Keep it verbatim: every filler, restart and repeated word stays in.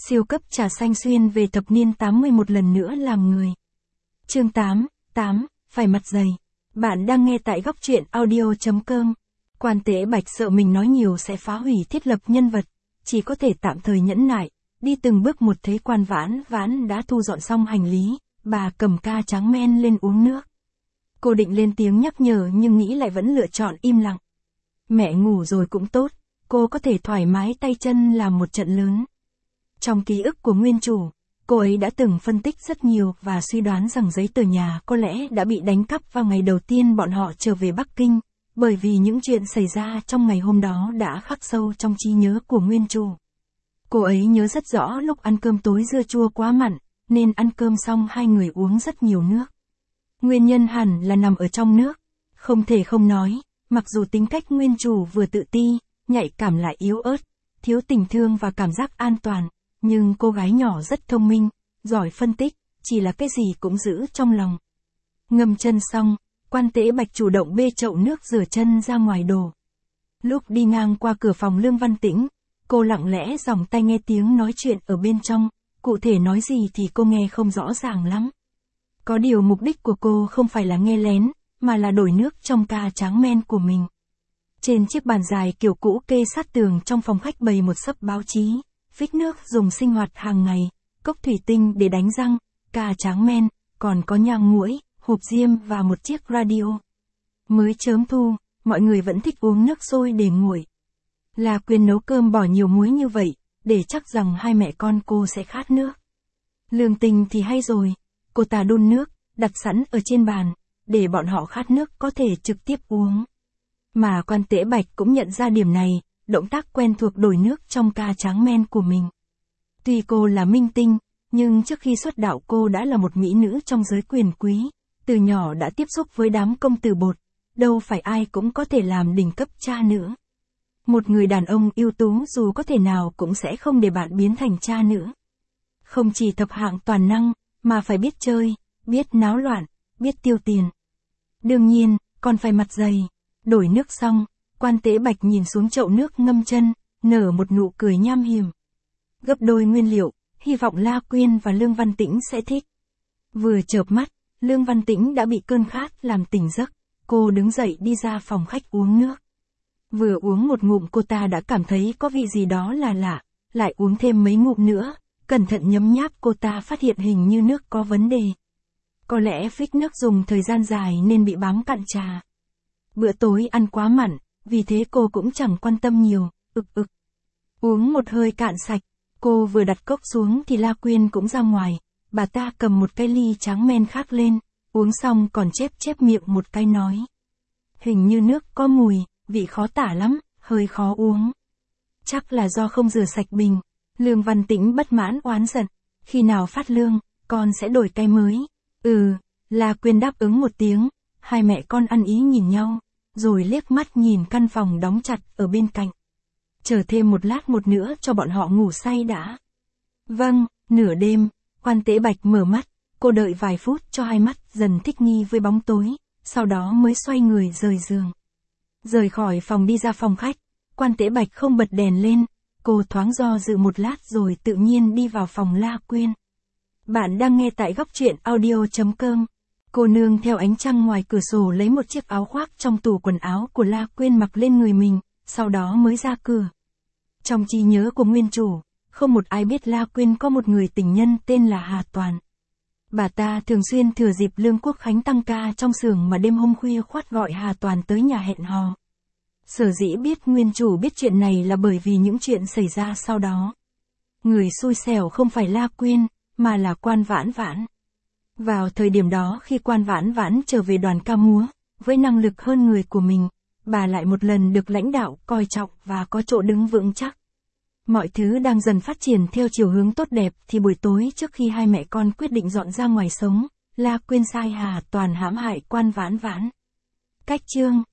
Siêu cấp trà xanh xuyên về thập niên tám mươi một lần nữa làm người. Chương tám, tám, phải mặt dày. Bạn đang nghe tại góc truyện audio.com. Quan Tế Bạch sợ mình nói nhiều sẽ phá hủy thiết lập nhân vật, chỉ có thể tạm thời nhẫn nại, đi từng bước một. Thấy Quan Vãn Vãn đã thu dọn xong hành lý, bà cầm ca tráng men lên uống nước. Cô định lên tiếng nhắc nhở nhưng nghĩ lại vẫn lựa chọn im lặng. Mẹ ngủ rồi cũng tốt, cô có thể thoải mái tay chân làm một trận lớn. Trong ký ức của nguyên chủ, cô ấy đã từng phân tích rất nhiều và suy đoán rằng giấy tờ nhà có lẽ đã bị đánh cắp vào ngày đầu tiên bọn họ trở về Bắc Kinh, bởi vì những chuyện xảy ra trong ngày hôm đó đã khắc sâu trong trí nhớ của nguyên chủ. Cô ấy nhớ rất rõ lúc ăn cơm tối dưa chua quá mặn, nên ăn cơm xong hai người uống rất nhiều nước. Nguyên nhân hẳn là nằm ở trong nước. Không thể không nói, mặc dù tính cách nguyên chủ vừa tự ti, nhạy cảm lại yếu ớt, thiếu tình thương và cảm giác an toàn, nhưng cô gái nhỏ rất thông minh, giỏi phân tích, chỉ là cái gì cũng giữ trong lòng. Ngâm chân xong, Quan Tế Bạch chủ động bê chậu nước rửa chân ra ngoài đổ. Lúc đi ngang qua cửa phòng Lương Văn Tĩnh, cô lặng lẽ dòng tai nghe tiếng nói chuyện ở bên trong, cụ thể nói gì thì cô nghe không rõ ràng lắm. Có điều mục đích của cô không phải là nghe lén, mà là đổi nước trong ca tráng men của mình. Trên chiếc bàn dài kiểu cũ kê sát tường trong phòng khách bày một xấp báo chí, phích nước dùng sinh hoạt hàng ngày, cốc thủy tinh để đánh răng, ca tráng men, còn có nhang muỗi, hộp diêm và một chiếc radio. Mới chớm thu, mọi người vẫn thích uống nước sôi để nguội. La Quyên nấu cơm bỏ nhiều muối như vậy, để chắc rằng hai mẹ con cô sẽ khát nước. Lương Tình thì hay rồi, cô ta đun nước, đặt sẵn ở trên bàn, để bọn họ khát nước có thể trực tiếp uống. Mà Quan Tế Bạch cũng nhận ra điểm này, động tác quen thuộc đổi nước trong ca tráng men của mình. Tuy cô là minh tinh, nhưng trước khi xuất đạo cô đã là một mỹ nữ trong giới quyền quý, từ nhỏ đã tiếp xúc với đám công tử bột, đâu phải ai cũng có thể làm đỉnh cấp cha nữa. Một người đàn ông ưu tú dù có thể nào cũng sẽ không để bạn biến thành cha nữa. Không chỉ thập hạng toàn năng, mà phải biết chơi, biết náo loạn, biết tiêu tiền. Đương nhiên, còn phải mặt dày. Đổi nước xong, Quan Tế Bạch nhìn xuống chậu nước ngâm chân, nở một nụ cười nham hiểm. Gấp đôi nguyên liệu, hy vọng La Quyên và Lương Văn Tĩnh sẽ thích. Vừa chợp mắt, Lương Văn Tĩnh đã bị cơn khát làm tỉnh giấc, cô đứng dậy đi ra phòng khách uống nước. Vừa uống một ngụm cô ta đã cảm thấy có vị gì đó là lạ, lại uống thêm mấy ngụm nữa, cẩn thận nhấm nháp cô ta phát hiện hình như nước có vấn đề. Có lẽ phích nước dùng thời gian dài nên bị bám cặn trà. Bữa tối ăn quá mặn, vì thế cô cũng chẳng quan tâm nhiều, ực ực. Uống một hơi cạn sạch, cô vừa đặt cốc xuống thì La Quyên cũng ra ngoài, bà ta cầm một cái ly tráng men khác lên, uống xong còn chép chép miệng một cái nói. Hình như nước có mùi, vị khó tả lắm, hơi khó uống. Chắc là do không rửa sạch bình. Lương Văn Tĩnh bất mãn oán giận, khi nào phát lương, con sẽ đổi cái mới. Ừ, La Quyên đáp ứng một tiếng, hai mẹ con ăn ý nhìn nhau, rồi liếc mắt nhìn căn phòng đóng chặt ở bên cạnh. Chờ thêm một lát một nữa cho bọn họ ngủ say đã. Vâng, nửa đêm, Quan Tế Bạch mở mắt, cô đợi vài phút cho hai mắt dần thích nghi với bóng tối, sau đó mới xoay người rời giường. Rời khỏi phòng đi ra phòng khách, Quan Tế Bạch không bật đèn lên, cô thoáng do dự một lát rồi tự nhiên đi vào phòng La Quyên. Bạn đang nghe tại góc truyện audio.com. Cô nương theo ánh trăng ngoài cửa sổ lấy một chiếc áo khoác trong tủ quần áo của La Quyên mặc lên người mình, sau đó mới ra cửa. Trong trí nhớ của nguyên chủ, không một ai biết La Quyên có một người tình nhân tên là Hà Toàn. Bà ta thường xuyên thừa dịp Lương Quốc Khánh tăng ca trong xưởng mà đêm hôm khuya khoắt gọi Hà Toàn tới nhà hẹn hò. Sở dĩ biết nguyên chủ biết chuyện này là bởi vì những chuyện xảy ra sau đó. Người xui xẻo không phải La Quyên, mà là Quan Vãn Vãn. Vào thời điểm đó khi Quan Vãn Vãn trở về đoàn ca múa, với năng lực hơn người của mình, bà lại một lần được lãnh đạo coi trọng và có chỗ đứng vững chắc. Mọi thứ đang dần phát triển theo chiều hướng tốt đẹp thì buổi tối trước khi hai mẹ con quyết định dọn ra ngoài sống, La Quyên sai Hà Toàn hãm hại Quan Vãn Vãn. Cách chương